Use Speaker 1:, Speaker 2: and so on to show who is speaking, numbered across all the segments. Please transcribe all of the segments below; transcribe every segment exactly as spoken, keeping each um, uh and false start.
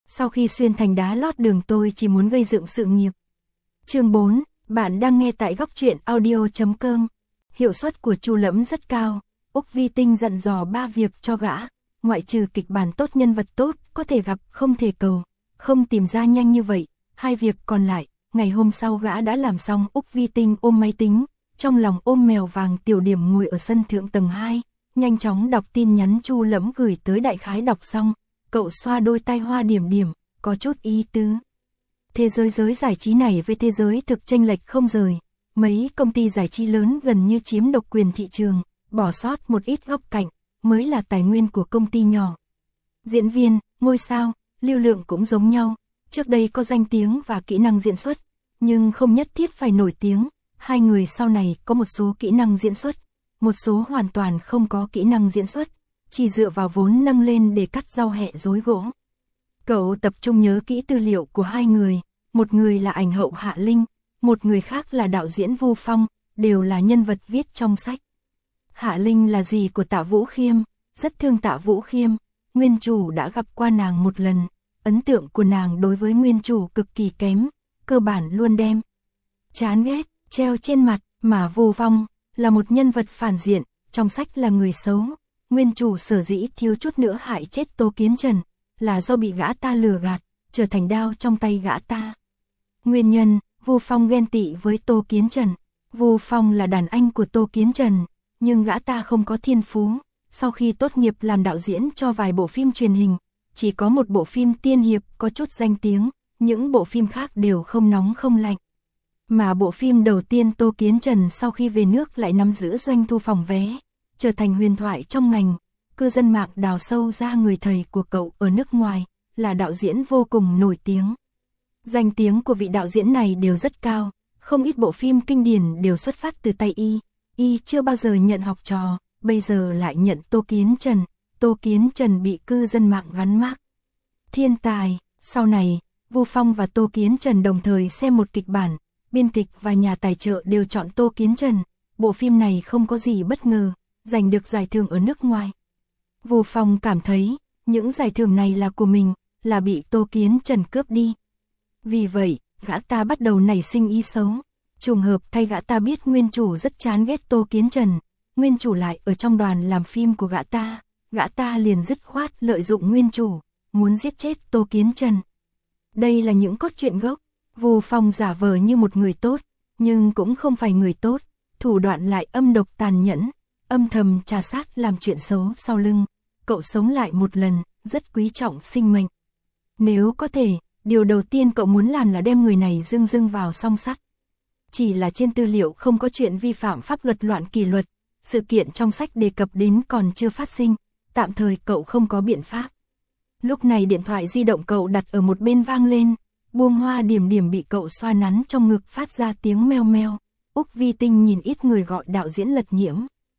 Speaker 1: sau khi xuyên thành đá lót đường tôi chỉ muốn gây dựng sự nghiệp. Chương bốn, bạn đang nghe tại góc truyện audio chấm com. Hiệu suất của Chu Lẫm rất cao, Úc Vi Tinh dặn dò ba việc cho gã, ngoại trừ kịch bản tốt, nhân vật tốt, có thể gặp, không thể cầu, không tìm ra nhanh như vậy, hai việc còn lại, ngày hôm sau gã đã làm xong. Úc Vi Tinh ôm máy tính, trong lòng ôm mèo vàng Tiểu Điểm ngồi ở sân thượng tầng hai, nhanh chóng đọc tin nhắn Chu Lẫm gửi tới. Đại khái đọc xong, cậu xoa đôi tai Hoa Điểm Điểm, có chút ý tứ. Thế giới giới giải trí này với thế giới thực chênh lệch không rời, mấy công ty giải trí lớn gần như chiếm độc quyền thị trường, bỏ sót một ít góc cạnh, mới là tài nguyên của công ty nhỏ. Diễn viên, ngôi sao, lưu lượng cũng giống nhau, trước đây có danh tiếng và kỹ năng diễn xuất, nhưng không nhất thiết phải nổi tiếng. Hai người sau này có một số kỹ năng diễn xuất, một số hoàn toàn không có kỹ năng diễn xuất, chỉ dựa vào vốn nâng lên để cắt rau hẹ rối gỗ. Cậu tập trung nhớ kỹ tư liệu của hai người, một người là ảnh hậu Hạ Linh, một người khác là đạo diễn Vu Phong, đều là nhân vật viết trong sách. Hạ Linh là dì của Tạ Vũ Khiêm, rất thương Tạ Vũ Khiêm, nguyên chủ đã gặp qua nàng một lần, ấn tượng của nàng đối với nguyên chủ cực kỳ kém, cơ bản luôn đem chán ghét treo trên mặt. Mà Vu Phong là một nhân vật phản diện, trong sách là người xấu, nguyên chủ sở dĩ thiếu chút nữa hại chết Tô Kiến Trần, là do bị gã ta lừa gạt, trở thành đao trong tay gã ta. Nguyên nhân, Vu Phong ghen tị với Tô Kiến Trần. Vu Phong là đàn anh của Tô Kiến Trần, nhưng gã ta không có thiên phú, sau khi tốt nghiệp làm đạo diễn cho vài bộ phim truyền hình, chỉ có một bộ phim tiên hiệp có chút danh tiếng, những bộ phim khác đều không nóng không lạnh. Mà bộ phim đầu tiên Tô Kiến Trần sau khi về nước lại nắm giữ doanh thu phòng vé, trở thành huyền thoại trong ngành, cư dân mạng đào sâu ra người thầy của cậu ở nước ngoài, là đạo diễn vô cùng nổi tiếng. Danh tiếng của vị đạo diễn này đều rất cao, không ít bộ phim kinh điển đều xuất phát từ tay y, y chưa bao giờ nhận học trò, bây giờ lại nhận Tô Kiến Trần, Tô Kiến Trần bị cư dân mạng gắn mác thiên tài. Sau này, Vu Phong và Tô Kiến Trần đồng thời xem một kịch bản, biên kịch và nhà tài trợ đều chọn Tô Kiến Trần, bộ phim này không có gì bất ngờ, giành được giải thưởng ở nước ngoài. Vu Phong cảm thấy, những giải thưởng này là của mình, là bị Tô Kiến Trần cướp đi. Vì vậy, gã ta bắt đầu nảy sinh ý xấu. Trùng hợp thay gã ta biết nguyên chủ rất chán ghét Tô Kiến Trần, nguyên chủ lại ở trong đoàn làm phim của gã ta, gã ta liền dứt khoát lợi dụng nguyên chủ, muốn giết chết Tô Kiến Trần. Đây là những cốt truyện gốc. Vu Phong giả vờ như một người tốt, nhưng cũng không phải người tốt, thủ đoạn lại âm độc tàn nhẫn, âm thầm trà sát làm chuyện xấu sau lưng. Cậu sống lại một lần, rất quý trọng sinh mệnh. Nếu có thể, điều đầu tiên cậu muốn làm là đem người này dưng dưng vào song sắt. Chỉ là trên tư liệu không có chuyện vi phạm pháp luật loạn kỷ luật, sự kiện trong sách đề cập đến còn chưa phát sinh, tạm thời cậu không có biện pháp. Lúc này điện thoại di động cậu đặt ở một bên vang lên, buông Hoa Điểm Điểm bị cậu xoa nắn trong ngực phát ra tiếng meo meo. Úc Vi Tinh nhìn ít người gọi đạo diễn Lật Nhiễm.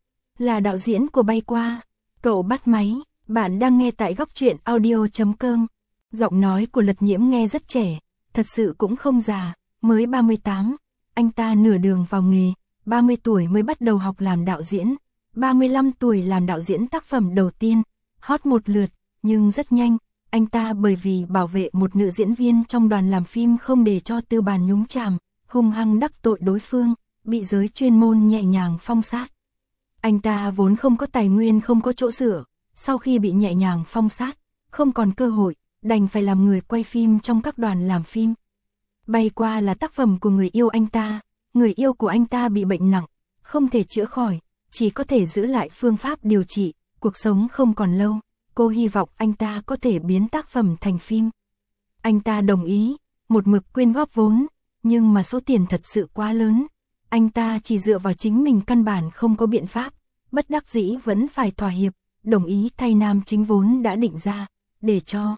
Speaker 1: Là đạo diễn của Bay Qua. Cậu bắt máy, bạn đang nghe tại góc truyện audio chấm com. Giọng nói của Lật Nhiễm nghe rất trẻ, thật sự cũng không già, mới ba mươi tám. Anh ta nửa đường vào nghề, ba mươi tuổi mới bắt đầu học làm đạo diễn, ba mươi lăm tuổi làm đạo diễn tác phẩm đầu tiên, hot một lượt, nhưng rất nhanh. Anh ta bởi vì bảo vệ một nữ diễn viên trong đoàn làm phim không để cho tư bản nhúng chàm, hung hăng đắc tội đối phương, bị giới chuyên môn nhẹ nhàng phong sát. Anh ta vốn không có tài nguyên, không có chỗ dựa, sau khi bị nhẹ nhàng phong sát, không còn cơ hội, đành phải làm người quay phim trong các đoàn làm phim. Bay Qua là tác phẩm của người yêu anh ta, người yêu của anh ta bị bệnh nặng, không thể chữa khỏi, chỉ có thể giữ lại phương pháp điều trị, cuộc sống không còn lâu. Cô hy vọng anh ta có thể biến tác phẩm thành phim. Anh ta đồng ý, một mực quyên góp vốn, nhưng mà số tiền thật sự quá lớn. Anh ta chỉ dựa vào chính mình căn bản không có biện pháp, bất đắc dĩ vẫn phải thỏa hiệp, đồng ý thay nam chính vốn đã định ra, để cho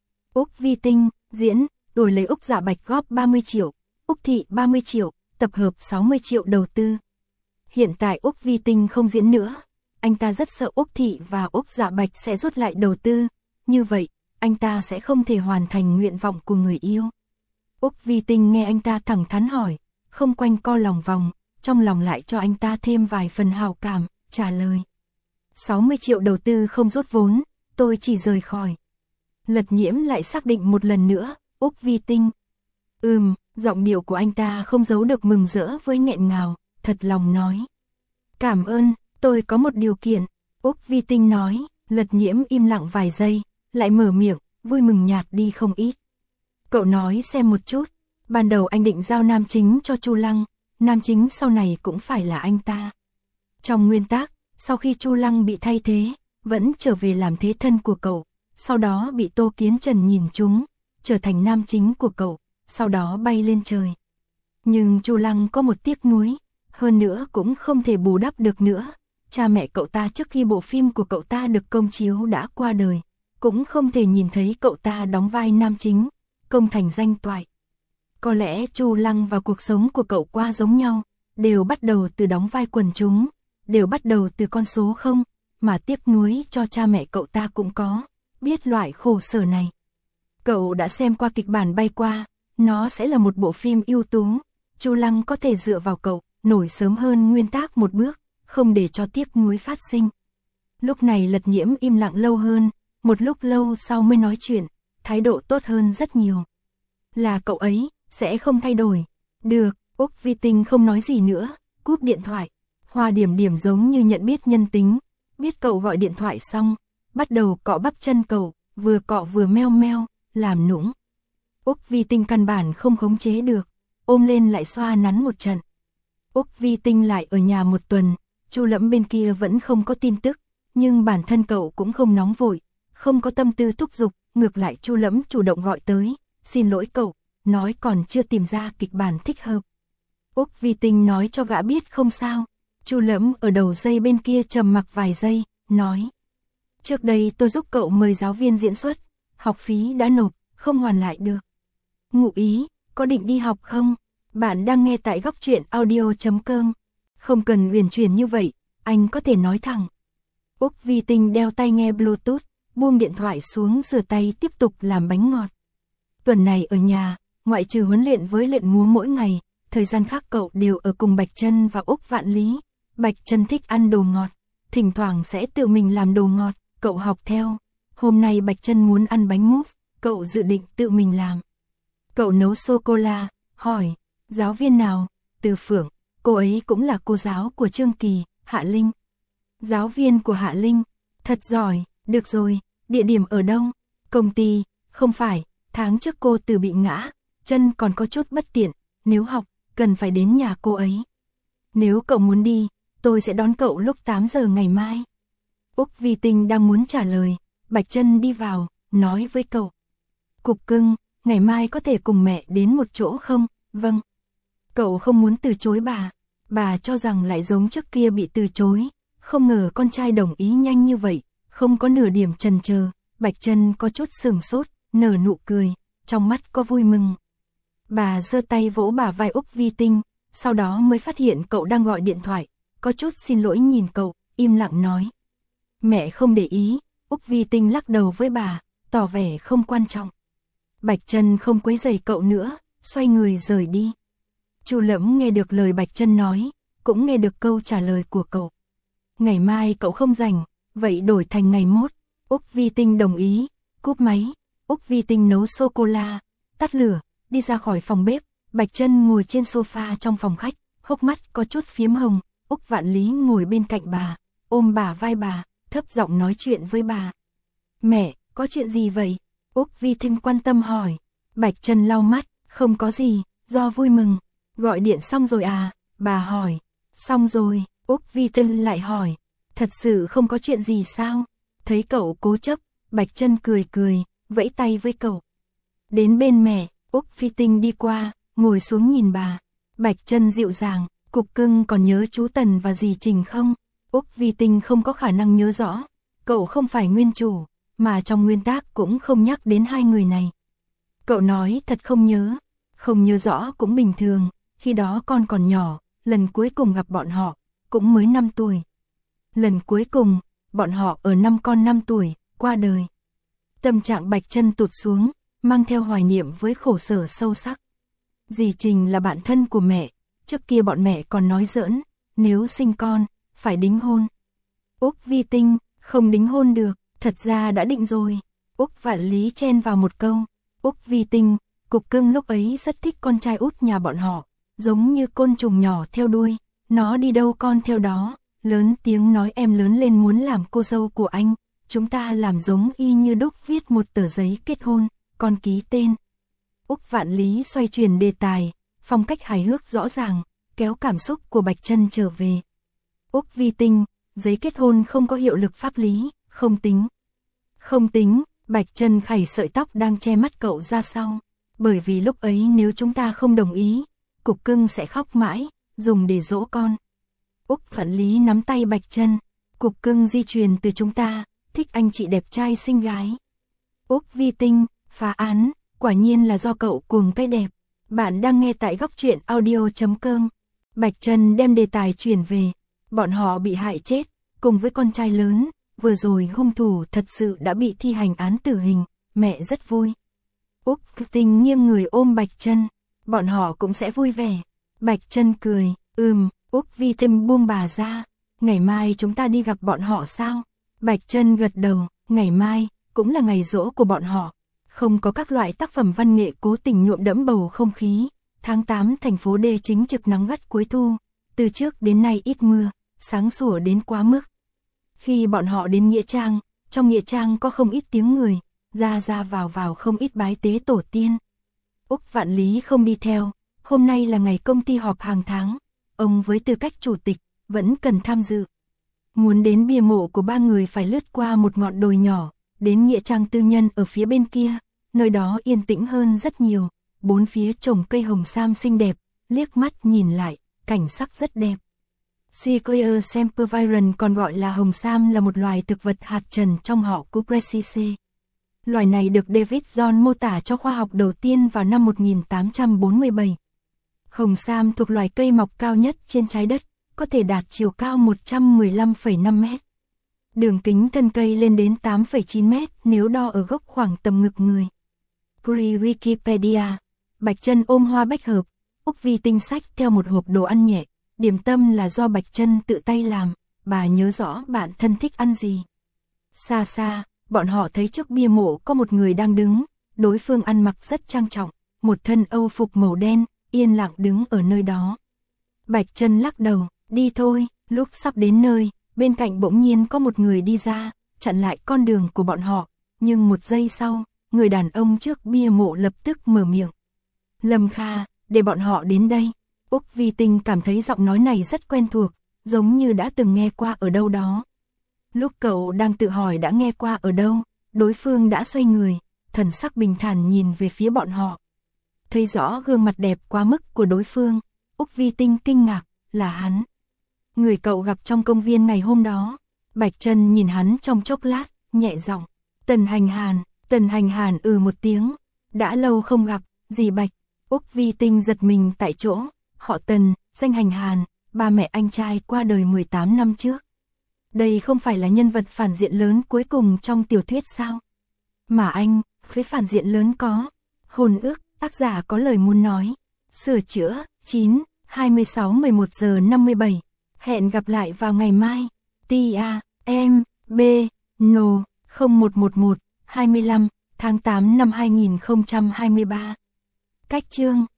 Speaker 1: Úc Vi Tinh diễn, đổi lấy Úc Dạ Bạch góp ba mươi triệu, Úc Thị ba mươi triệu, tập hợp sáu mươi triệu đầu tư. Hiện tại Úc Vi Tinh không diễn nữa. Anh ta rất sợ Úc Thị và Úc Dạ Bạch sẽ rút lại đầu tư, như vậy, anh ta sẽ không thể hoàn thành nguyện vọng của người yêu. Úc Vi Tinh nghe anh ta thẳng thắn hỏi, không quanh co lòng vòng, trong lòng lại cho anh ta thêm vài phần hào cảm, trả lời. sáu mươi triệu đầu tư không rút vốn, tôi chỉ rời khỏi. Lật Nhiễm lại xác định một lần nữa, Úc Vi Tinh. Ừm, giọng điệu của anh ta không giấu được mừng rỡ với nghẹn ngào, thật lòng nói. Cảm ơn, tôi có một điều kiện, Úc Vi Tinh nói. Lật Nhiễm im lặng vài giây, lại mở miệng, vui mừng nhạt đi không ít. Cậu nói xem một chút, ban đầu anh định giao nam chính cho Chu Lăng, nam chính sau này cũng phải là anh ta. Trong nguyên tắc, sau khi Chu Lăng bị thay thế, vẫn trở về làm thế thân của cậu, sau đó bị Tô Kiến Trần nhìn trúng, trở thành nam chính của cậu, sau đó bay lên trời. Nhưng Chu Lăng có một tiếc nuối, hơn nữa cũng không thể bù đắp được nữa. Cha mẹ cậu ta trước khi bộ phim của cậu ta được công chiếu đã qua đời, cũng không thể nhìn thấy cậu ta đóng vai nam chính, công thành danh toại. Có lẽ Chu Lăng và cuộc sống của cậu qua giống nhau, đều bắt đầu từ đóng vai quần chúng, đều bắt đầu từ con số không, mà tiếc nuối cho cha mẹ cậu ta cũng có, biết loại khổ sở này. Cậu đã xem qua kịch bản Bay Qua, nó sẽ là một bộ phim ưu tú, Chu Lăng có thể dựa vào cậu, nổi sớm hơn nguyên tác một bước, không để cho tiếc nuối phát sinh. Lúc này Lật Nhiễm im lặng lâu hơn, một lúc lâu sau mới nói chuyện, thái độ tốt hơn rất nhiều. Là cậu ấy, sẽ không thay đổi. Được, Úc Vi Tinh không nói gì nữa, cúp điện thoại. Hoa Điểm Điểm giống như nhận biết nhân tính, biết cậu gọi điện thoại xong, bắt đầu cọ bắp chân cậu, vừa cọ vừa meo meo, làm nũng. Úc Vi Tinh căn bản không khống chế được, ôm lên lại xoa nắn một trận. Úc Vi Tinh lại ở nhà một tuần, Chu Lẫm bên kia vẫn không có tin tức, nhưng bản thân cậu cũng không nóng vội, không có tâm tư thúc giục, ngược lại Chu Lẫm chủ động gọi tới, xin lỗi cậu, nói còn chưa tìm ra kịch bản thích hợp. Úc Vi Tinh nói cho gã biết không sao. Chu Lẫm ở đầu dây bên kia trầm mặc vài giây, nói. Trước đây tôi giúp cậu mời giáo viên diễn xuất, học phí đã nộp, không hoàn lại được. Ngụ ý, có định đi học không? Bạn đang nghe tại góc truyện audio chấm com. Không cần uyển chuyển như vậy, anh có thể nói thẳng. Úc Vi Tinh đeo tai nghe Bluetooth, buông điện thoại xuống rửa tay tiếp tục làm bánh ngọt. Tuần này ở nhà, ngoại trừ huấn luyện với luyện múa mỗi ngày, thời gian khác cậu đều ở cùng Bạch Trân và Úc Vạn Lý. Bạch Trân thích ăn đồ ngọt, thỉnh thoảng sẽ tự mình làm đồ ngọt, cậu học theo. Hôm nay Bạch Trân muốn ăn bánh mousse, cậu dự định tự mình làm. Cậu nấu sô-cô-la, hỏi, giáo viên nào? Từ Phượng, cô ấy cũng là cô giáo của Trương Kỳ, Hạ Linh. Giáo viên của Hạ Linh, thật giỏi, được rồi, địa điểm ở đâu? Công ty, không phải, tháng trước cô Từ bị ngã, chân còn có chút bất tiện, nếu học, cần phải đến nhà cô ấy. Nếu cậu muốn đi, tôi sẽ đón cậu lúc tám giờ ngày mai. Úc Vi Tinh đang muốn trả lời, Bạch Trân đi vào, nói với cậu. Cục cưng, ngày mai có thể cùng mẹ đến một chỗ không? Vâng. Cậu không muốn từ chối bà, bà cho rằng lại giống trước kia bị từ chối, không ngờ con trai đồng ý nhanh như vậy, không có nửa điểm chần chờ. Bạch Trân có chút sừng sốt, nở nụ cười, trong mắt có vui mừng. Bà giơ tay vỗ bả vai Úc Vi Tinh, sau đó mới phát hiện cậu đang gọi điện thoại, có chút xin lỗi nhìn cậu, im lặng nói. Mẹ không để ý, Úc Vi Tinh lắc đầu với bà, tỏ vẻ không quan trọng. Bạch Trân không quấy rầy cậu nữa, xoay người rời đi. Chu Lẫm nghe được lời Bạch Trân nói, cũng nghe được câu trả lời của cậu. Ngày mai cậu không rảnh, vậy đổi thành ngày mốt. Úc Vi Tinh đồng ý, cúp máy. Úc Vi Tinh nấu sô-cô-la, tắt lửa, đi ra khỏi phòng bếp. Bạch Trân ngồi trên sofa trong phòng khách, hốc mắt có chút phiếm hồng. Úc Vạn Lý ngồi bên cạnh bà, ôm bà vai bà, thấp giọng nói chuyện với bà. Mẹ, có chuyện gì vậy? Úc Vi Tinh quan tâm hỏi. Bạch Trân lau mắt, không có gì, do vui mừng. Gọi điện xong rồi à? Bà hỏi. Xong rồi, Úc Vi Tinh lại hỏi. Thật sự không có chuyện gì sao? Thấy cậu cố chấp, Bạch Trân cười cười, vẫy tay với cậu. Đến bên mẹ, Úc Vi Tinh đi qua, ngồi xuống nhìn bà. Bạch Trân dịu dàng, cục cưng còn nhớ chú Tần và dì Trình không? Úc Vi Tinh không có khả năng nhớ rõ. Cậu không phải nguyên chủ, mà trong nguyên tác cũng không nhắc đến hai người này. Cậu nói thật không nhớ. Không nhớ rõ cũng bình thường, khi đó con còn nhỏ, lần cuối cùng gặp bọn họ, cũng mới năm tuổi. Lần cuối cùng, bọn họ ở năm con năm tuổi, qua đời. Tâm trạng Bạch Trân tụt xuống, mang theo hoài niệm với khổ sở sâu sắc. Dì Trình là bạn thân của mẹ, trước kia bọn mẹ còn nói giỡn, nếu sinh con, phải đính hôn. Úc Vi Tinh, không đính hôn được, thật ra đã định rồi. Úc Vạn Lý chen vào một câu. Úc Vi Tinh, Cục Cưng lúc ấy rất thích con trai út nhà bọn họ, giống như côn trùng nhỏ theo đuôi, nó đi đâu con theo đó, lớn tiếng nói em lớn lên muốn làm cô dâu của anh, chúng ta làm giống y như đúc viết một tờ giấy kết hôn, con ký tên. Úc Vạn Lý xoay chuyển đề tài, phong cách hài hước rõ ràng, kéo cảm xúc của Bạch Trân trở về. Úc Vi Tinh, giấy kết hôn không có hiệu lực pháp lý, không tính. Không tính, Bạch Trân khẩy sợi tóc đang che mắt cậu ra sau, bởi vì lúc ấy nếu chúng ta không đồng ý, Cục Cưng sẽ khóc mãi, dùng để dỗ con. Úc Vạn Lý nắm tay Bạch Trân, Cục Cưng di truyền từ chúng ta, thích anh chị đẹp trai xinh gái. Úc Vi Tinh, phá án, quả nhiên là do cậu cuồng cái đẹp. Bạn đang nghe tại góc truyện audio chấm com. Bạch Trân đem đề tài chuyển về, bọn họ bị hại chết, cùng với con trai lớn, vừa rồi hung thủ thật sự đã bị thi hành án tử hình, mẹ rất vui. Úc Tinh nghiêng người ôm Bạch Trân, bọn họ cũng sẽ vui vẻ. Bạch Trân cười, ừm, Úc Vi Tinh buông bà ra, ngày mai chúng ta đi gặp bọn họ sao? Bạch Trân gật đầu, ngày mai, cũng là ngày giỗ của bọn họ. Không có các loại tác phẩm văn nghệ cố tình nhuộm đẫm bầu không khí. Tháng tám thành phố D chính trực nắng gắt cuối thu, từ trước đến nay ít mưa, sáng sủa đến quá mức. Khi bọn họ đến Nghĩa Trang, trong Nghĩa Trang có không ít tiếng người, ra ra vào vào không ít bái tế tổ tiên. Úc Vạn Lý không đi theo, hôm nay là ngày công ty họp hàng tháng, ông với tư cách chủ tịch, vẫn cần tham dự. Muốn đến bia mộ của ba người phải lướt qua một ngọn đồi nhỏ, đến Nghĩa Trang tư nhân ở phía bên kia, nơi đó yên tĩnh hơn rất nhiều, bốn phía trồng cây hồng sam xinh đẹp, liếc mắt nhìn lại, cảnh sắc rất đẹp. Sequoia sempervirens còn gọi là hồng sam là một loài thực vật hạt trần trong họ Cupressaceae. Loài này được David John mô tả cho khoa học đầu tiên vào năm một nghìn tám trăm bốn mươi bảy. Hồng sam thuộc loài cây mọc cao nhất trên trái đất, có thể đạt chiều cao một trăm mười lăm phẩy năm mét. Đường kính thân cây lên đến tám phẩy chín mét nếu đo ở gốc khoảng tầm ngực người. Pre-Wikipedia, Bạch Trân ôm hoa bách hợp, Úc Vi Tinh sách theo một hộp đồ ăn nhẹ, điểm tâm là do Bạch Trân tự tay làm, bà nhớ rõ bạn thân thích ăn gì. Xa xa, bọn họ thấy trước bia mộ có một người đang đứng, đối phương ăn mặc rất trang trọng, một thân âu phục màu đen, yên lặng đứng ở nơi đó. Bạch Trân lắc đầu, đi thôi, lúc sắp đến nơi, bên cạnh bỗng nhiên có một người đi ra, chặn lại con đường của bọn họ, nhưng một giây sau, người đàn ông trước bia mộ lập tức mở miệng. Lâm Kha, để bọn họ đến đây. Úc Vi Tinh cảm thấy giọng nói này rất quen thuộc, giống như đã từng nghe qua ở đâu đó. Lúc cậu đang tự hỏi đã nghe qua ở đâu, đối phương đã xoay người, thần sắc bình thản nhìn về phía bọn họ. Thấy rõ gương mặt đẹp quá mức của đối phương, Úc Vi Tinh kinh ngạc, là hắn. Người cậu gặp trong công viên ngày hôm đó. Bạch Trân nhìn hắn trong chốc lát, nhẹ giọng, Tần Hành Hàn. Tần Hành Hàn ừ một tiếng, đã lâu không gặp, dì Bạch. Úc Vi Tinh giật mình tại chỗ, họ Tần, danh Hành Hàn, ba mẹ anh trai qua đời mười tám năm trước. Đây không phải là nhân vật phản diện lớn cuối cùng trong tiểu thuyết sao? Mà anh, với phản diện lớn có, hồn ước, tác giả có lời muốn nói, sửa chữa, chín, hai mươi sáu mười một giờ năm mươi bảy, hẹn gặp lại vào ngày mai, T A, M, B, N, không một một một, hai mươi lăm, tháng tám năm hai nghìn không trăm hai mươi ba. Cách chương